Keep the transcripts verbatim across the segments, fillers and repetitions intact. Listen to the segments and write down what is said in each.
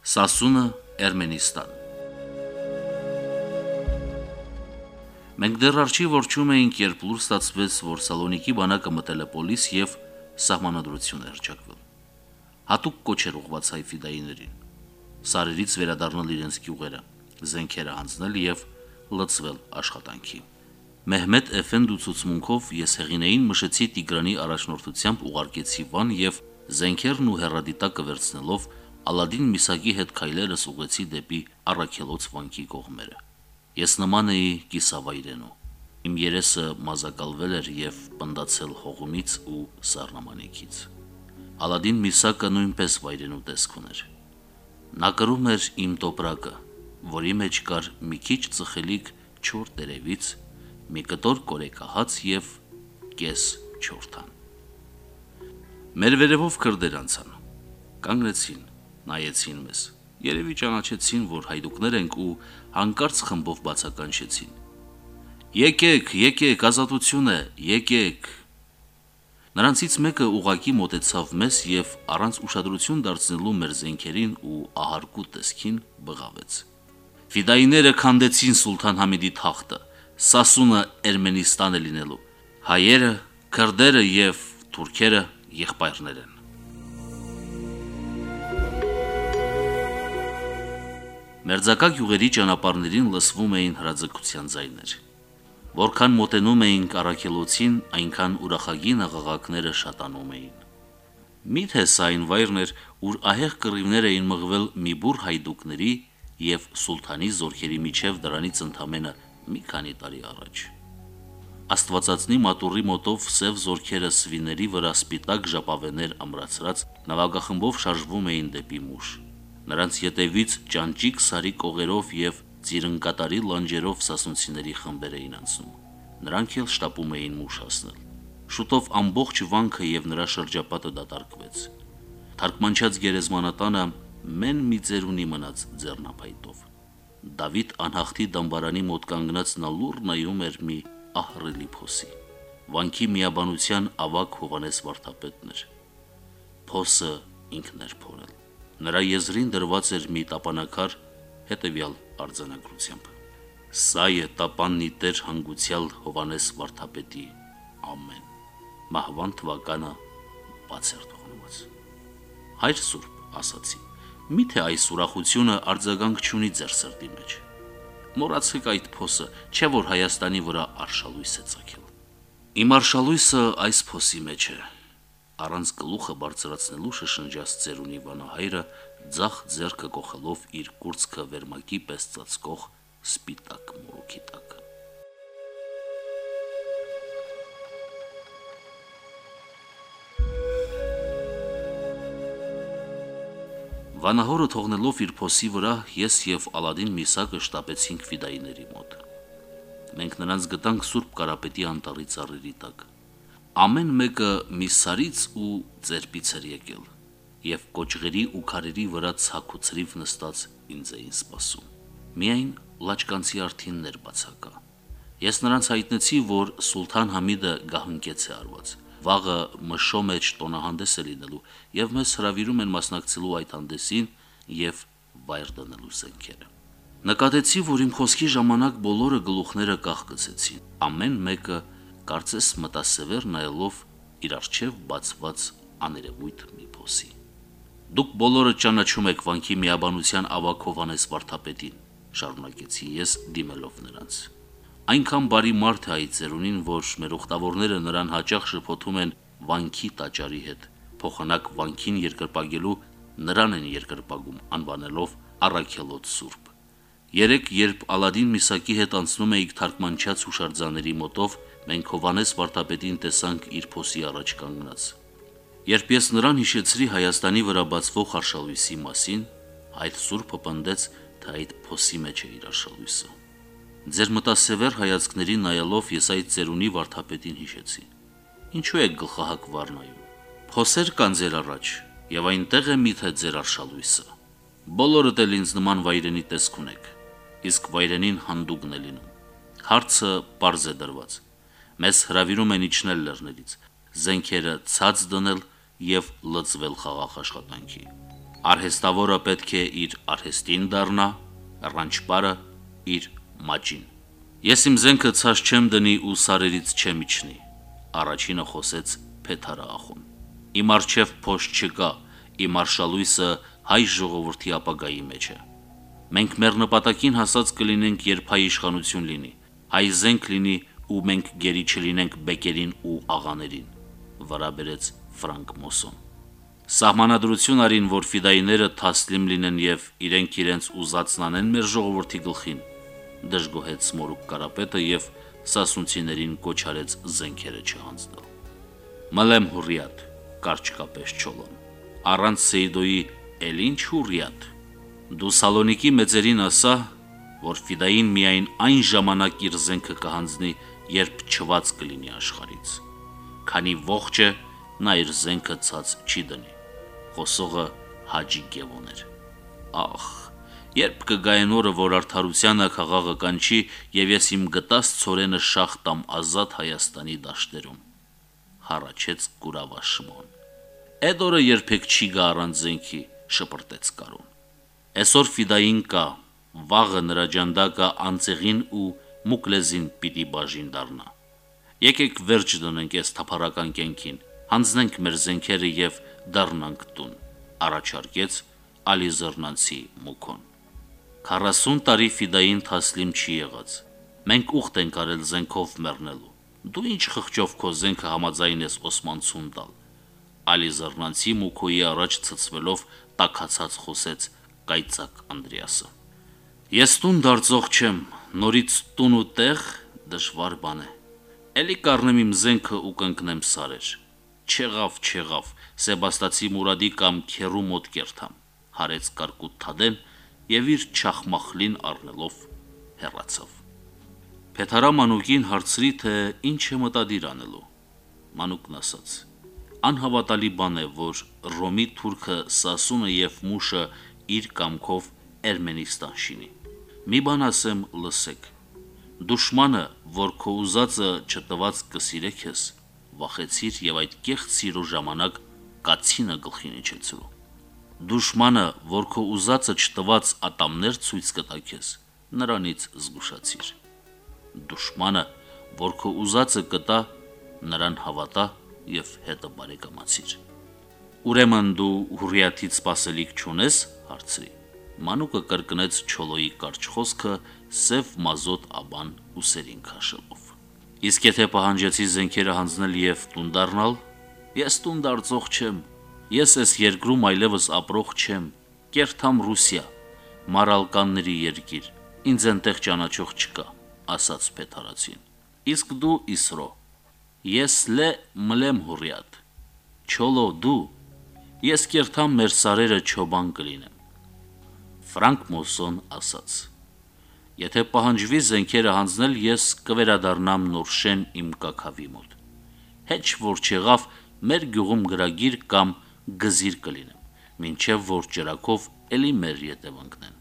Սասունը, Էրմենիստան։ Մենք դեռ արջի ворչում էինք, երբ լուր ստացվեց, որ Սալոնիկի բանակը մտել է պոլիս եւ սահմանադրություն է հռչակվել։ Հատուկ կոչեր ուղղված հայ ֆիդայիներին։ Սարերից վերադառնալ իրենց գյուղերը, զենքերը հանձնել եւ լծվել աշխատանքի։ Մեհմեդ Էֆենդու ցուցմունքով ես հեղինեին մշեցի Տիգրանի առաջնորդությամբ ուղարկեցի Վան եւ զենքերն ու հերադիտակը վերցնելով Ալադին Միսակի հետ քայլերս ուղեցի դեպի Առաքելոց վանքի կողմերը։ Ես նման էի կիսավայրենու։ Իմ երեսը մազակալվել էր եւ պնդացել հողունից ու սառնամանիքից։ Ալադին Միսակը նույնպես վայրենու տեսք ուներ։ Նա կրում էր իմ տոպրակը, որի մեջ կար մի քիչ ծխելիք չոր տերևից, մի կտոր կորեկահաց եւ կես չորթան։ Մեր վերևով քրդեր անցան։ Կանգնեցին, նայեցին մեզ։ Երևի ճանաչեցին, որ հայդուկներ ենք ու հանկարծ խմբով բացականչեցին։ Եկեք, եկեք, ազատություն է, եկեք։ Նրանցից մեկը ուղակի մոտեցավ մեզ եւ առանց ուշադրություն դարձնելու մեր զենքերին ու ահարկու տեսքին բղավեց։ Ֆիդայիները քանդեցին Սուլթան Համիդի թախտը, Սասունը Էրմենիստան է լինելու, հայերը, քրդերը եւ թուրքերը եղբայրներ են։ Մերձակա գյուղերի ճանապարհներին լսվում էին հրաձգության ձայներ։ Որքան մոտենում էինք Առաքելոցին, այնքան ուրախագին աղաղակները շատանում էին։ Միթե սա այն վայրն էր, ուր ահեղ կռիվներ էին մղվել մի բուռ հայդուկների եւ սուլթանի զորքերի միջև դրանից ընդամենը մի քանի տարի առաջ։ Աստվածածնի մատուռի մոտով սև զորքերը սվիների վրա սպիտակ ժապավեներ ամրացրած նավագախմբով շարժվում էին դեպի Մուշ։ Նրանց ետևից ճանճիկ սարի կողերով եւ ծիրնկատարի լանջերով սասունցիների խմբեր էին անցնում։ Նրանք էլ շտապում էին Մուշ հասնել։ Շուտով ամբողջ վանքը եւ նրա շրջապատը դատարկվեց։ Թարգմանչած գերեզմանատանը մեն մի ծերունի մնաց ձեռնափայտով։ Դավիթ անհախտի դամբարանի մոտ կանգնած նա լուռ նայում էր մի ահռելի փոսի։ Վանքի միաբանության ավագ Հովանես վարդապետն էր։ Փոսը ինքն էր փորել։ Նրա եզրին դրված էր մի տապանակար հետևյալ արձանագրությամբ. Սա է տապաննի տեր հանգուցյալ Հովանես վարդապետի ամեն։ Մահվան թվականը բաց էր թողնված։ Հայր Սուրբ, ասացի, միթե այս ուրախությունը արձագանք չունի ձեր սրտի մեջ։ Մոռացեք այդ փոսը, չէ որ Հայաստանի վրա արշալույս է ծագել։ Իմ արշալույսը այս փոսի մեջ է։ Առանց գլուխը բարձրացնելու շշնջաց ծերունի վանահայրը ձախ ձեռքը կողելով իր կուրծքը վերմակի պես ծածկող սպիտակ մորուքի տակ։ Վանահորը թողնելով իր փոսի վրա ես եւ Ալադին Միսակը շտապեցինք ֆիդայիների մոտ։ Մենք նրանց գտանք Սուրբ Կարապետի անտառի ծառերի տակ։ Ամեն մեկը մի սարից ու ծերպից էր եկել, եւ կոճղերի ու քարերի վրա ցակ ու ցրիվ նստած ինձ էին սպասում։ Միայն լաճկանցի արթիններ բացակա։ Ես նրանց հայտնեցի, որ Սուլթան Համիդը գահընկեց է արված։ Վաղը մշո մեջ տոնահանդես է լինելու եւ մեզ հրավիրում են մասնակցելու այդ հանդեսին եւ վայր դնելու զենքերը։ Նկատեցի, որ իմ խոսքի ժամանակ բոլորը գլուխները կախկցեցին։ Ամեն մեկը կարծես մտասևեր նայելով իր առջև բացված աներևույթ մի փոսի։ Դուք բոլորը ճանաչում եք վանքի միաբանության ավագ Հովանես վարդապետին, շարունակեցի ես դիմելով նրանց։ Այնքան բարի մարդ է այդ ծերունին, որ մեր ուխտավորները նրան հաճախ շփոթում են վանքի տաճարի հետ, փոխանակ վանքին երկրպագելու նրան են երկրպագում, անվանելով Առաքելոց Սուրբ։ Երեք, երբ Ալադին Միսակի հետ անցնում էինք թարգմանչած հուշարձաների մոտով, մենք Հովանես վարդապետին տեսանք իր փոսի առաջ կանգնած։ Երբ ես նրան հիշեցրի Հայաստանի վրա բացվող արշալույսի մասին, այդ Սուրբը պնդեց, թե այդ փոսի մեջ է իր արշալույսը։ Ձեր մտասևեր հայացքներին նայելով ես այդ ծերունի վարդապետին հիշեցի։ Ինչու եք գլխահակ վառնայում։ Փոսեր կան ձեր առաջ, եւ այնտեղ է միթե ձեր արշալույսը։ Բոլորդ էլ ինձ նման վայրենի տեսք ունեք, իսկ վայրենին հանդուգն է լինում։ Հարցը պարզ է դրված։ Մեզ հրավիրում են իջնել լեռներից, զենքերը ցած դնել եւ լծվել խաղաղ աշխատանքի։ Արհեստավորը պետք է իր արհեստին դառնա, ռանչպարը իր մաճին։ Ես իմ զենքը ցած չեմ դնի ու սարերից չեմ իջնի, առաջինը խոսեց Փեթարը ախուն։ Իմ առջև փոշ չկա, իմ արշալույսը հայ ժողովրդի ապագայի մեջ է։ Մենք մեր նպատակին հասած կլինենք, երբ հայ իշխանություն լինի, հայ զենք լինի ու մենք գերի չլինենք բեկերին ու աղաներին, վրա բերեց Ֆրանկ Մոսոն։ Սահմանադրություն արին, որ ֆիդայիները թասլիմ լինեն եւ իրենք իրենց ուզածն անեն մեր ժողովրդի գլխին, դժգոհեց Սմորուկ Կարապետը եւ սասունցիներին կոչ արեց զենքերը չհանձնել։ Մլեմ հուրիատ, կարճ կապես Չոլոն, առանց Սեյդոյի էլ ինչ հուրիատ։ Դու Սալոնիկի մեծերին ասա, որ ֆիդային միայն այն ժամանակ իր զենքը կհանձնի, երբ չված կլինի աշխարից, քանի ողջ է, նա իր զենքը ցած չի դնի։ Խոսողը Հաջի Գևոն էր։ Ախ, երբ կգային օրը, որ արդարությանը խաղաղը կանչի եւ ես իմ գտած ցորենը շախ տամ ազատ Հայաստանի դաշտերում, հառաչեց Կուրավա Շմոն։ Այդ օրը երբեք չի գա առանց զենքի, շպրտեց Կարուն։ Այսօր ֆիդային կա, վաղը նրա ջանդակը անցեղին ու մուկլեզին պիտի բաժին դառնա։ Եկեք վերջ դնենք այս թափառական կենքին, հանձնենք մեր զենքերը եւ դառնանք տուն, առաջարկեց Ալի Զռնանցի Մուքոն։ քառասուն տարի ֆիդային թասլիմ չի եղած։ Մենք ուխտ ենք արել զենքով մեռնելու։ Դու ինչ խղճով քո զենքը համաձայն ես Օսմանցուն տալ։ Ալի Զռնանցի Մուքոյի առաջ ցցվելով տաքացած խոսեց կայծակ Անդրեասը։ Ես տուն դարձող չեմ, նորից տուն ու տեղ դժվար բան է։ Էլի կառնեմ իմ զենքը ու կընկնեմ սարեր։ Չեղավ, չեղավ, Սեբաստացի Մուրադի կամ Քերու մոտ կերթամ, հարեց կարկուտ Թադեն եւ իր չախմախլին առնելով հեռացավ։ Փեթարա Մանուկին հարցրի, թե ինչ է մտադիր անելու։ Մանուկն ասաց. Անհավատալի բան է, որ Ռոմի թուրքը Սասունը եւ Մուշը իր կամքով Էրմենիստան շինի։ Մի բան ասեմ, լսեք։ Դուշմանը, որ քո ուզածը չտված կսիրեք ես, վախեցիր եւ այդ կեղծ սիրո ժամանակ կացինը գլխին իջեցրու։ Դուշմանը, որ քո ուզածը չտված ատամներ ցույց կտակ ես, նրանից զգուշացիր։ Դուշմանը, որ քո ուզածը կտա, նրան հավատա եւ հետը բարեկամացիր։ Ուրեմն դու հուրիաթից սпасելիք չունես, հարցրի։ Մանուկը կրկնեց Չոլոյի կարճ խոսքը սև մազոտ աբան ուսերին քաշելով։ Իսկ եթե պահանջեցի զենքերը հանձնել եւ տուն դառնալ, ես տուն դարձող չեմ։ Ես այս երկրում այլևս ապրող չեմ։ Կերթամ Ռուսիա, մարալկանների երկիր։ Ինձ այնտեղ ճանաչող չկա, ասաց Փեթարացին։ Իսկ դու Իսրո։ Ես լե մլեմ հուրիատ։ Չոլո դու։ Ես կերթամ մեր սարերը չոբան կլինեմ։ Ֆրանկ Մոսոն ասաց. Եթե պահանջվի զենքերը հանձնել, ես կվերադառնամ Նորշեն իմ կաքավի մոտ։ Հեչ որ չեղավ, մեր գյուղում գրագիր կամ գզիր կլինեմ, մինչև որ ջրակով էլի մեր ետևանքնեն։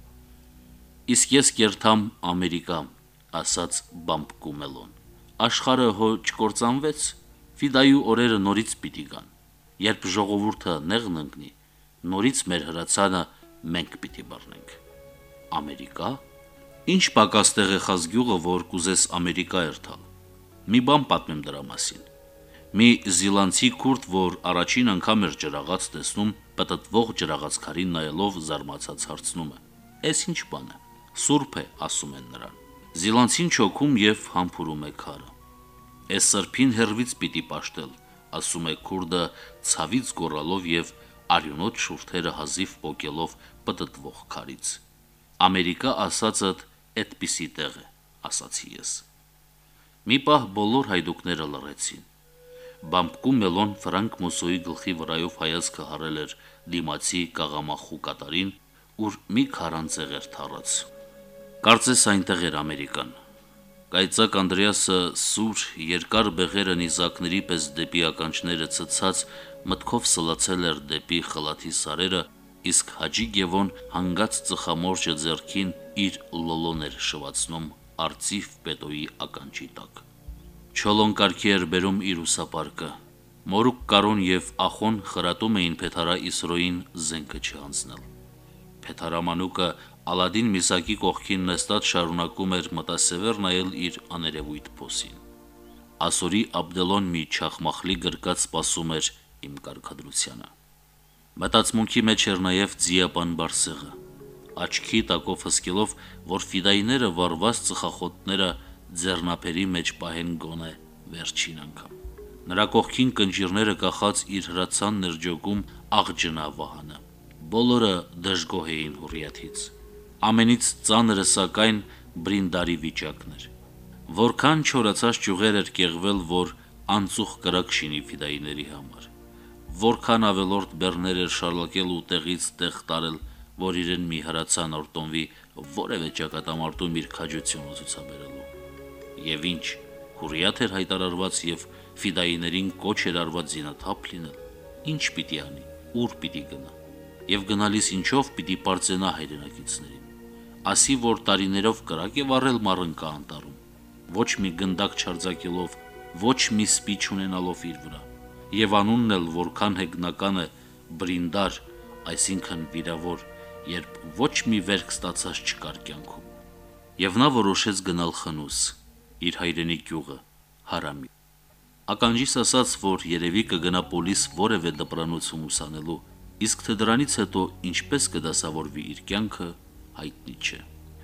Իսկ ես կերթամ Ամերիկա, ասաց Բամբկումելոն։ Աշխարհը հո չկործանվեց, ֆիդայու օրերը նորից պիտի գան։ Երբ ժողովուրդը նեղն ընկնի, նորից մեր հրացանը մենք պիտի բռնենք։ Ամերիկա։ Ինչ պակաստեղ է խազգյուղը, որ կուզես Ամերիկա երթալ։ Մի բան պատմեմ դրա մասին։ Մի զիլանդցի քուրդ, որ առաջին անգամ էր ջրաղաց տեսնում, պտտվող ջրաղացքարին նայելով զարմացած հարցնում է. «Էս ինչ բան է»։ Սուրբ է, ասում են նրան։ Զիլանդցին չոքում եւ համբուրում է քարը։ «Էս սրբին հերվից պիտի պաշտել», ասում է քուրդը ցավից գոռալով եւ արյունոտ շուրթերը հազիվ պոկելով պտտվող քարից։ Ամերիկա ասածդ այդպիսի տեղ է, ասացի ես։ Մի պահ բոլոր հայդուկները լռեցին։ Բամբկումելոն Ֆրանկ Մոսոյի գլխի վրայով հայացքը հարել էր դիմացի կաղամախու կատարին, ուր մի քարանձեղ էր թառած։ Կարծես այնտեղ էր Ամերիկան։ Կայծակ Անդրեասը սուր երկար բեղերը նիզակների պես դեպի ականջները ցցած մտքով սլացել էր դեպի խլաթի սարերը, իսկ Հաջի Գևոն հանգած ծխամորճը ձեռքին իր լոլոն էր շվացնում արծիվ պետոյի ականջի տակ։ Չոլոն կարգի էր բերում իր ուսապարկը, Մորուկ Կարոն եւ Ախոն խրատում էին Փեթարա Իսրոյին զենքը չհանձնել։ Փեթարամանուկը Ալադին Միսակի կողքին նստած շարունակում էր մտասևեր նայել իր աներևույթ փոսին։ Ասորի Աբդելոն մի չախմախլի գրկած սպասում էր իմ կարգադրությանը։ Մտածմունքի մեջ էր նաև ձիապան Բարսեղը, աչքի տակով հսկելով, որ ֆիդայիները վառված ծխախոտները ձեռնափերի մեջ պահեն գոնե վերջին անգամ։ Նրա կողքին կնճիրները կախած իր հրացան ներջոգում աղջնա Վահանը։ Բոլորը դժգոհ էին հուրիաթից։ Ամենից ծանրը սակայն Բրինդարի վիճակն էր։ Որքան չորացած ճյուղեր էր կեղվել, որ անցուխ կրակ շինի ֆիդայիների համար։ Որքան ավելորդ բեռներ էր շարլակել ու տեղից տեղ տարել, որ իրեն մի հրացան արտոնվի որևէ ճակատամարտում իր քաջությունը ցուցաբերելու։ Եվ ինչ, հուրիաթ էր հայտարարված եւ ֆիդայիներին կոչ էր արված զինաթափ լինել։ Ինչ պիտի անի, ուր պիտի գնա։ Եվ գնալիս ինչով պիտի պարծենա հայրենակիցներին։ Ասի, որ տարիներով կրակ է վառել Մարնկա անտառում, ոչ մի գնդակ չարձակելով, ոչ մի սպի չունենալով իր վրա, եւ անունն էլ որքան հեգնական է Բրինդար, այսինքն վիրավոր, երբ ոչ մի վերք ստացած չկար կյանքում։ Եվ նա որոշեց գնալ Խնուս, իր հայրենի գյուղը, Հարամի։ Ականջիս ասաց, որ երևի կգնա պոլիս որևէ դպրանոցում ուսանելու, իսկ թե դրանից հետո ինչպես կդասավորվի իր կյանքը, հայտնի չէ։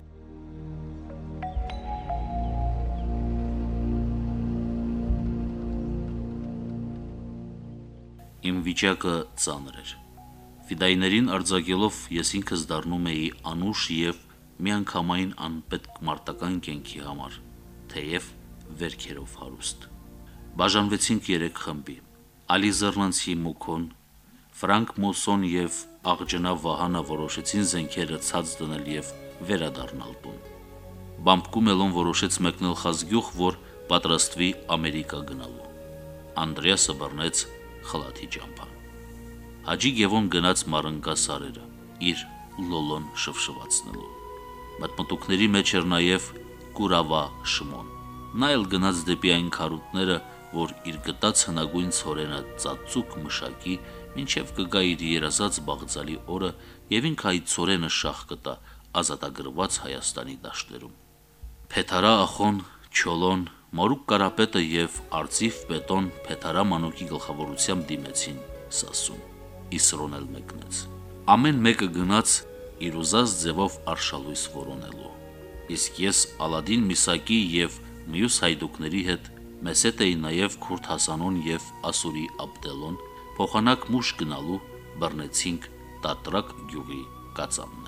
Իմ վիճակը ծանր էր։ Ֆիդայիներին արձակելով ես ինքս դառնում էի անուշ եւ միանգամայն անպետք մարտական կենքի համար, թեև վերքերով հարուստ։ Բաժանվեցինք երեք խմբի։ Ալի Զեռնանցի Մուքոն, Ֆրանկ Մոսոն եւ Աղջնա Վահանը որոշեցին զենքերը ցած դնել եւ վերադառնալ տուն։ Բամբկու Մելոն որոշեց մեկնել Խազգյուղ, որ պատրաստվի Ամերիկա գնալու։ Անդրեասը բռնեց խլաթի ճամփա։ Հաջի Գևոն գնաց Մարնկա սարերը, իր լոլոն շվշվացնելու։ Մտմտուկների մեջ էր նաև Կուրավա Շմոն։ Նա էլ գնաց դեպի այն քարուտները, որ իր գտած հնագույն ցորենը ծածուկ մշակի, մինչև կգա իր երազած բաղձալի օրը եւ ինքը այդ ցորենը շահ կտա ազատագրված Հայաստանի դաշտերում։ Փեթարա Ախոն, Չոլոն, Մորուկ Կարապետը եւ Արծիվ Պետոն Փեթարա մանուկի գլխավորությամբ դիմեցին Սասուն։ Իսրոն էլ մեկնեց։ Ամեն մեկը գնաց իր ուզած ձևով արշալույս որոնելու։ Իսկ ես Ալադին Միսակի եւ մյուս հայդուկների հետ մեզ հետ էին նաեւ Քուրդ Հասանոն եւ Ասուրի Աբդելոն, փոխանակ մուշ գնալու բռնեցինք Տատրակ գյուղի կածանները։